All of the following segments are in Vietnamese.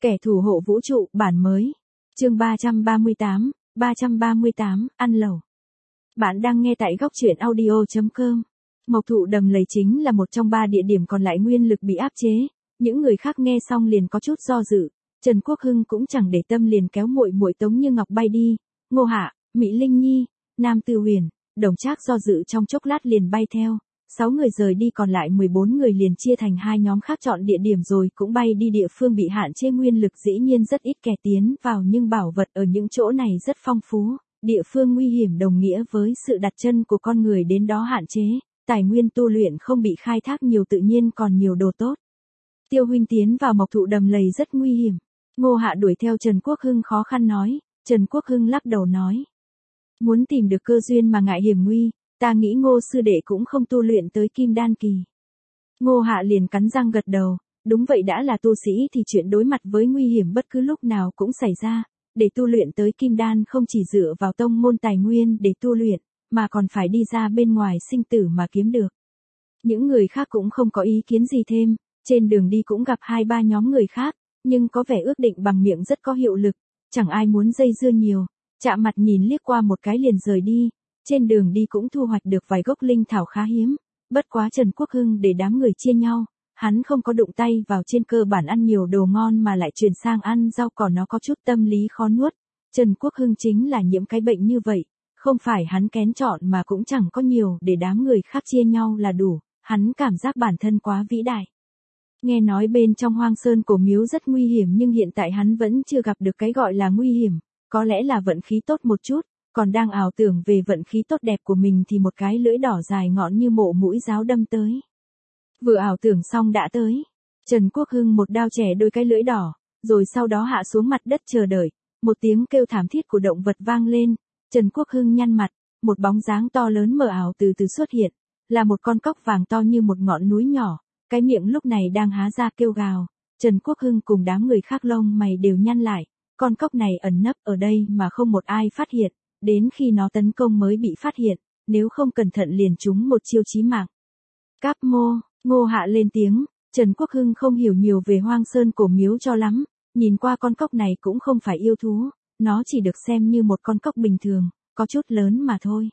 Kẻ thủ hộ vũ trụ, bản mới. Chương 338, ăn lẩu. Bạn đang nghe tại góc truyện audio.com. Mộc Thụ Đầm Lầy chính là một trong 3 địa điểm còn lại nguyên lực bị áp chế. Những người khác nghe xong liền có chút do dự. Trần Quốc Hưng cũng chẳng để tâm liền kéo muội muội Tống Như Ngọc bay đi. Ngô Hạ, Mỹ Linh Nhi, Nam Tư Huyền, Đồng Trác do dự trong chốc lát liền bay theo. 6 người rời đi, còn lại 14 người liền chia thành 2 nhóm khác chọn địa điểm rồi cũng bay đi địa phương bị hạn chế nguyên lực, dĩ nhiên rất ít kẻ tiến vào nhưng bảo vật ở những chỗ này rất phong phú. Địa phương nguy hiểm đồng nghĩa với sự đặt chân của con người đến đó hạn chế, tài nguyên tu luyện không bị khai thác nhiều, tự nhiên còn nhiều đồ tốt. Tiêu huynh tiến vào Mộc Thụ Đầm Lầy rất nguy hiểm. Ngô Hạ đuổi theo Trần Quốc Hưng khó khăn nói. Trần Quốc Hưng lắc đầu nói. Muốn tìm được cơ duyên mà ngại hiểm nguy. Ta nghĩ Ngô sư đệ cũng không tu luyện tới kim đan kỳ. Ngô Hạ liền cắn răng gật đầu, đúng vậy, đã là tu sĩ thì chuyện đối mặt với nguy hiểm bất cứ lúc nào cũng xảy ra, để tu luyện tới kim đan không chỉ dựa vào tông môn tài nguyên để tu luyện, mà còn phải đi ra bên ngoài sinh tử mà kiếm được. Những người khác cũng không có ý kiến gì thêm, trên đường đi cũng gặp 2-3 nhóm người khác, nhưng có vẻ ước định bằng miệng rất có hiệu lực, chẳng ai muốn dây dưa nhiều, chạm mặt nhìn liếc qua một cái liền rời đi. Trên đường đi cũng thu hoạch được vài gốc linh thảo khá hiếm, bất quá Trần Quốc Hưng để đám người chia nhau, hắn không có đụng tay vào, trên cơ bản ăn nhiều đồ ngon mà lại chuyển sang ăn rau cỏ, nó có chút tâm lý khó nuốt. Trần Quốc Hưng chính là nhiễm cái bệnh như vậy, không phải hắn kén chọn mà cũng chẳng có nhiều để đám người khác chia nhau là đủ, hắn cảm giác bản thân quá vĩ đại. Nghe nói bên trong Hoang Sơn Cổ Miếu rất nguy hiểm nhưng hiện tại hắn vẫn chưa gặp được cái gọi là nguy hiểm, có lẽ là vận khí tốt một chút. Còn đang ảo tưởng về vận khí tốt đẹp của mình thì một cái lưỡi đỏ dài ngọn như mộ mũi giáo đâm tới. Vừa ảo tưởng xong đã tới. Trần Quốc Hưng một đao chẻ đôi cái lưỡi đỏ, rồi sau đó hạ xuống mặt đất chờ đợi. Một tiếng kêu thảm thiết của động vật vang lên. Trần Quốc Hưng nhăn mặt, một bóng dáng to lớn mờ ảo từ từ xuất hiện. Là một con cóc vàng to như một ngọn núi nhỏ. Cái miệng lúc này đang há ra kêu gào. Trần Quốc Hưng cùng đám người khác lông mày đều nhăn lại. Con cóc này ẩn nấp ở đây mà không một ai phát hiện. Đến khi nó tấn công mới bị phát hiện, nếu không cẩn thận liền trúng một chiêu chí mạng. Cáp mô, Ngô Hạ lên tiếng, Trần Quốc Hưng không hiểu nhiều về Hoang Sơn Cổ Miếu cho lắm, nhìn qua con cóc này cũng không phải yêu thú, nó chỉ được xem như một con cóc bình thường, có chút lớn mà thôi.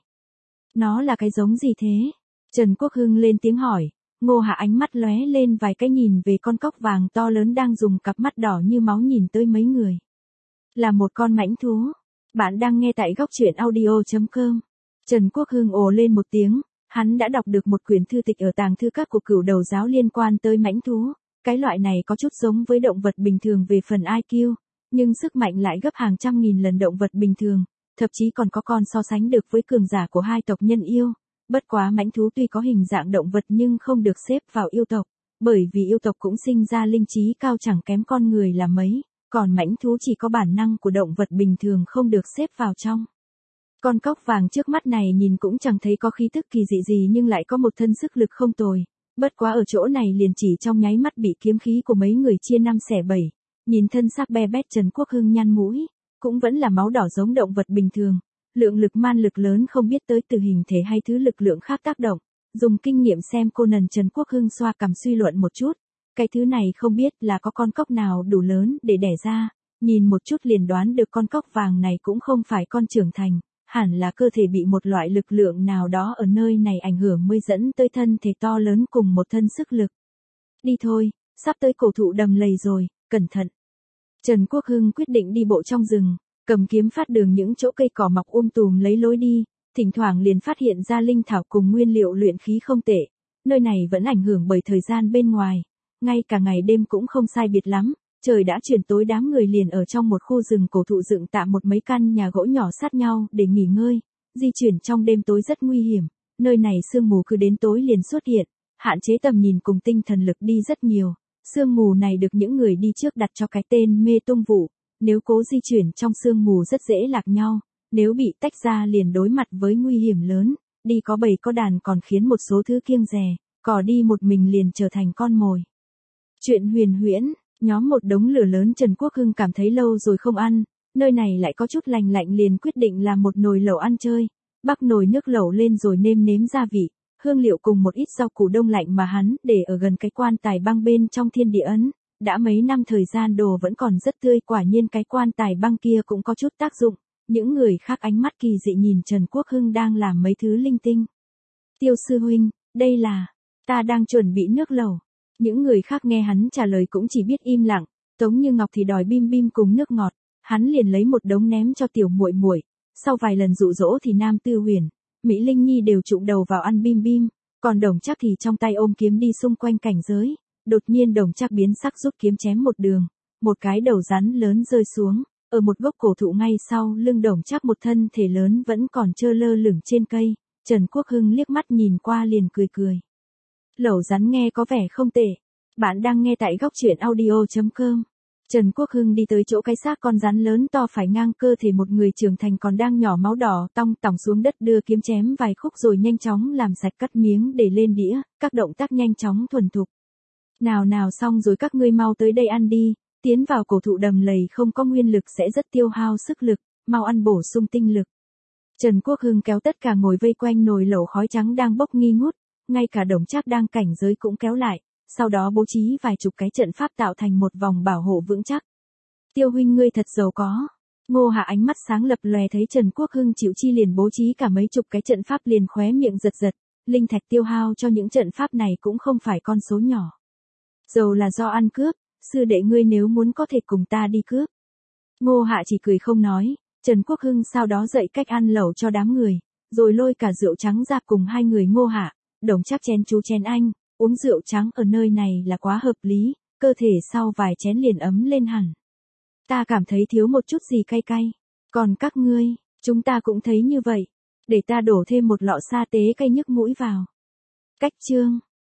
Nó là cái giống gì thế? Trần Quốc Hưng lên tiếng hỏi, Ngô Hạ ánh mắt lóe lên vài cái nhìn về con cóc vàng to lớn đang dùng cặp mắt đỏ như máu nhìn tới mấy người. Là một con mãnh thú. Bạn đang nghe tại góc truyện audio.com. Trần Quốc Hưng ồ lên một tiếng, hắn đã đọc được một quyển thư tịch ở tàng thư các của Cửu Đầu giáo liên quan tới mãnh thú. Cái loại này có chút giống với động vật bình thường về phần IQ, nhưng sức mạnh lại gấp hàng trăm nghìn lần động vật bình thường, thậm chí còn có con so sánh được với cường giả của 2 tộc nhân yêu. Bất quá mãnh thú tuy có hình dạng động vật nhưng không được xếp vào yêu tộc, bởi vì yêu tộc cũng sinh ra linh trí cao chẳng kém con người là mấy. Còn mãnh thú chỉ có bản năng của động vật bình thường không được xếp vào trong. Con cóc vàng trước mắt này nhìn cũng chẳng thấy có khí tức kỳ dị gì nhưng lại có một thân sức lực không tồi. Bất quá ở chỗ này liền chỉ trong nháy mắt bị kiếm khí của mấy người chia 5 xẻ 7. Nhìn thân xác be bét, Trần Quốc Hưng nhăn mũi, cũng vẫn là máu đỏ giống động vật bình thường. Lượng lực man lực lớn không biết tới từ hình thể hay thứ lực lượng khác tác động. Dùng kinh nghiệm xem cô nần, Trần Quốc Hưng xoa cằm suy luận một chút. Cái thứ này không biết là có con cóc nào đủ lớn để đẻ ra, nhìn một chút liền đoán được con cóc vàng này cũng không phải con trưởng thành, hẳn là cơ thể bị một loại lực lượng nào đó ở nơi này ảnh hưởng mới dẫn tới thân thể to lớn cùng một thân sức lực. Đi thôi, sắp tới Cổ Thụ Đầm Lầy rồi, cẩn thận. Trần Quốc Hưng quyết định đi bộ trong rừng, cầm kiếm phát đường những chỗ cây cỏ mọc tùm lấy lối đi, thỉnh thoảng liền phát hiện ra linh thảo cùng nguyên liệu luyện khí không tệ. Nơi này vẫn ảnh hưởng bởi thời gian bên ngoài. Ngay cả ngày đêm cũng không sai biệt lắm, trời đã chuyển tối, đám người liền ở trong một khu rừng cổ thụ dựng tạm một mấy căn nhà gỗ nhỏ sát nhau để nghỉ ngơi. Di chuyển trong đêm tối rất nguy hiểm, nơi này sương mù cứ đến tối liền xuất hiện, hạn chế tầm nhìn cùng tinh thần lực đi rất nhiều. Sương mù này được những người đi trước đặt cho cái tên mê tung vụ, nếu cố di chuyển trong sương mù rất dễ lạc nhau, nếu bị tách ra liền đối mặt với nguy hiểm lớn, đi có bầy có đàn còn khiến một số thứ kiêng dè, cò đi một mình liền trở thành con mồi. Chuyện huyền huyễn, nhóm một đống lửa lớn. Trần Quốc Hưng cảm thấy lâu rồi không ăn, nơi này lại có chút lành lạnh liền quyết định làm một nồi lẩu ăn chơi. Bắc nồi nước lẩu lên rồi nêm gia vị, hương liệu cùng một ít rau củ đông lạnh mà hắn để ở gần cái quan tài băng bên trong thiên địa ấn, đã mấy năm thời gian đồ vẫn còn rất tươi, quả nhiên cái quan tài băng kia cũng có chút tác dụng. Những người khác ánh mắt kỳ dị nhìn Trần Quốc Hưng đang làm mấy thứ linh tinh. Tiêu sư huynh, đây là, ta đang chuẩn bị nước lẩu. Những người khác nghe hắn trả lời cũng chỉ biết im lặng, Tống Như Ngọc thì đòi bim bim cùng nước ngọt, hắn liền lấy một đống ném cho tiểu muội muội. Sau vài lần dụ dỗ thì Nam Tư Huyền, Mỹ Linh Nhi đều trụng đầu vào ăn bim bim, còn Đồng Trác thì trong tay ôm kiếm đi xung quanh cảnh giới. Đột nhiên Đồng Trác biến sắc rút kiếm chém một đường, một cái đầu rắn lớn rơi xuống, ở một gốc cổ thụ ngay sau lưng Đồng Trác, một thân thể lớn vẫn còn trơ lơ lửng trên cây. Trần Quốc Hưng liếc mắt nhìn qua liền cười cười. Lẩu rắn nghe có vẻ không tệ. Bạn đang nghe tại góc truyện audio.com. Trần Quốc Hưng đi tới chỗ cái xác con rắn lớn to phải ngang cơ thể một người trưởng thành còn đang nhỏ máu đỏ tong tỏng xuống đất, đưa kiếm chém vài khúc rồi nhanh chóng làm sạch cắt miếng để lên đĩa, các động tác nhanh chóng thuần thục. Nào xong rồi, các ngươi mau tới đây ăn đi, tiến vào cổ thụ đầm lầy không có nguyên lực sẽ rất tiêu hao sức lực, mau ăn bổ sung tinh lực. Trần Quốc Hưng kéo tất cả ngồi vây quanh nồi lẩu khói trắng đang bốc nghi ngút, ngay cả Đồng Trác đang cảnh giới cũng kéo lại, sau đó bố trí vài chục cái trận pháp tạo thành một vòng bảo hộ vững chắc. Tiêu huynh ngươi thật giàu có. Ngô Hạ ánh mắt sáng lập lòe thấy Trần Quốc Hưng chịu chi liền bố trí cả mấy chục cái trận pháp, liền khóe miệng giật giật, linh thạch tiêu hao cho những trận pháp này cũng không phải con số nhỏ. Giàu là do ăn cướp, sư đệ ngươi nếu muốn có thể cùng ta đi cướp. Ngô Hạ chỉ cười không nói. Trần Quốc Hưng sau đó dạy cách ăn lẩu cho đám người, rồi lôi cả rượu trắng ra cùng hai người Ngô Hạ, Đồng Trác chén chú chén anh, uống rượu trắng ở nơi này là quá hợp lý, cơ thể sau vài chén liền ấm lên hẳn. Ta cảm thấy thiếu một chút gì cay cay, còn các ngươi, chúng ta cũng thấy như vậy, để ta đổ thêm một lọ sa tế cay nhức mũi vào. Cách chương